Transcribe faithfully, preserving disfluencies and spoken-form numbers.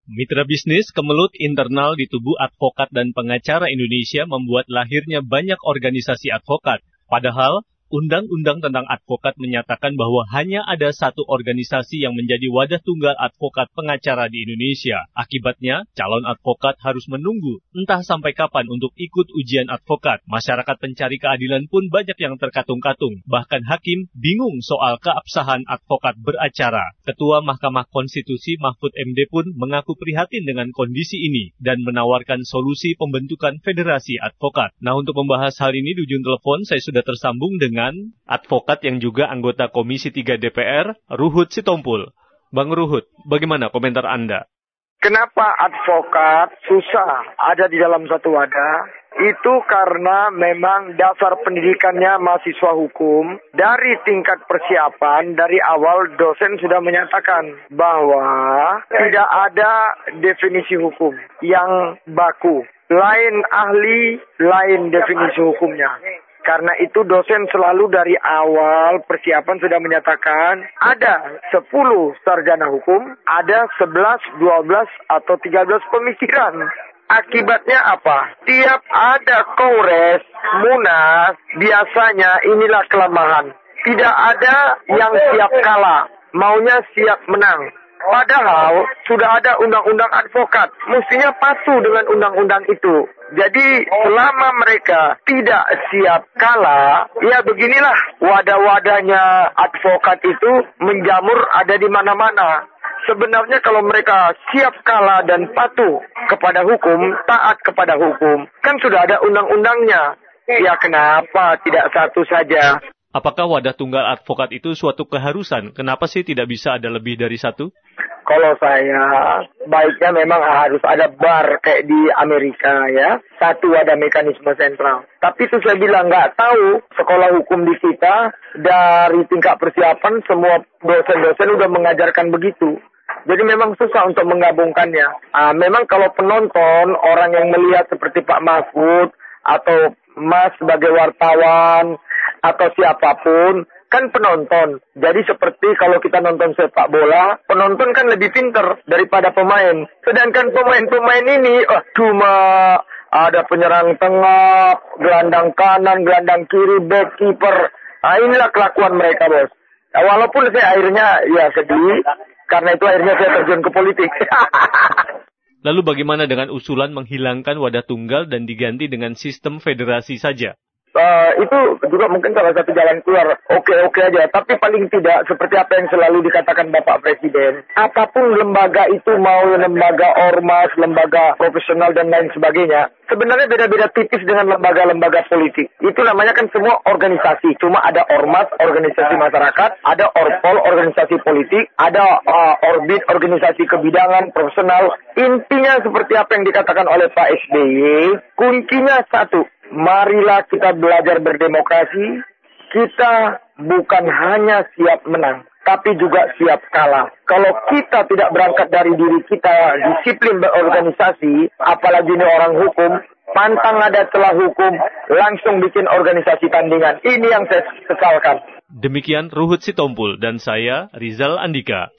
Mitra bisnis kemelut internal di tubuh advokat dan pengacara Indonesia membuat lahirnya banyak organisasi advokat. Padahal, Undang-Undang tentang advokat menyatakan bahwa hanya ada satu organisasi yang menjadi wadah tunggal advokat pengacara di Indonesia. Akibatnya, calon advokat harus menunggu entah sampai kapan untuk ikut ujian advokat. Masyarakat pencari keadilan pun banyak yang terkatung-katung. Bahkan hakim bingung soal keabsahan advokat beracara. Ketua Mahkamah Konstitusi Mahfud M D pun mengaku prihatin dengan kondisi ini dan menawarkan solusi pembentukan federasi advokat. Nah, untuk membahas hal ini di ujung telepon saya sudah tersambung dengan dengan advokat yang juga anggota Komisi tiga D P R, Ruhut Sitompul. Bang Ruhut, bagaimana komentar Anda? Kenapa advokat susah ada di dalam satu wadah? Itu karena memang dasar pendidikannya mahasiswa hukum. Dari tingkat persiapan, dari awal dosen sudah menyatakan bahwa tidak ada definisi hukum yang baku. Lain ahli, lain definisi hukumnya. Karena itu dosen selalu dari awal persiapan sudah menyatakan ada sepuluh sarjana hukum, ada sebelas, dua belas, atau tiga belas pemikiran. Akibatnya apa? Tiap ada kongres, munas, biasanya inilah kelemahan. Tidak ada yang siap kalah, maunya siap menang. Padahal sudah ada undang-undang advokat, mestinya patuh dengan undang-undang itu. Jadi selama mereka tidak siap kalah, ya beginilah wadah-wadahnya advokat itu menjamur ada di mana-mana. Sebenarnya kalau mereka siap kalah dan patuh kepada hukum, taat kepada hukum, kan sudah ada undang-undangnya. Ya kenapa tidak satu saja? Apakah wadah tunggal advokat itu suatu keharusan? Kenapa sih tidak bisa ada lebih dari satu? Kalau saya, baiknya memang harus ada bar kayak di Amerika ya. Satu ada mekanisme sentral. Tapi itu saya bilang nggak tahu sekolah hukum di kita dari tingkat persiapan semua dosen-dosen udah mengajarkan begitu. Jadi memang susah untuk menggabungkannya. Ah, memang kalau penonton, orang yang melihat seperti Pak Mahfud atau Mas sebagai wartawan atau siapapun, kan penonton. Jadi seperti kalau kita nonton sepak bola, penonton kan lebih pinter daripada pemain. Sedangkan pemain-pemain ini, oh, cuma ada penyerang tengah, gelandang kanan, gelandang kiri, back, kiper. Nah, inilah kelakuan mereka, bos. Nah, walaupun saya akhirnya ya sedih, karena itu akhirnya saya terjun ke politik. Lalu bagaimana dengan usulan menghilangkan wadah tunggal dan diganti dengan sistem federasi saja? Uh, itu juga mungkin salah satu jalan keluar. Oke-oke aja. Tapi paling tidak seperti apa yang selalu dikatakan Bapak Presiden. Apapun lembaga itu, mau lembaga ormas, lembaga profesional dan lain sebagainya, sebenarnya beda-beda tipis dengan lembaga-lembaga politik. Itu namanya kan semua organisasi. Cuma ada ormas, organisasi masyarakat, ada orpol, organisasi politik, ada uh, orbit, organisasi kebidangan, profesional. Intinya seperti apa yang dikatakan oleh Pak S B Y, kuncinya satu. Marilah kita belajar berdemokrasi. Kita bukan hanya siap menang, tapi juga siap kalah. Kalau kita tidak berangkat dari diri kita, disiplin berorganisasi, apalagi ini orang hukum, pantang ada celah hukum, langsung bikin organisasi tandingan. Ini yang saya sesalkan. Demikian Ruhut Sitompul dan saya, Rizal Andika.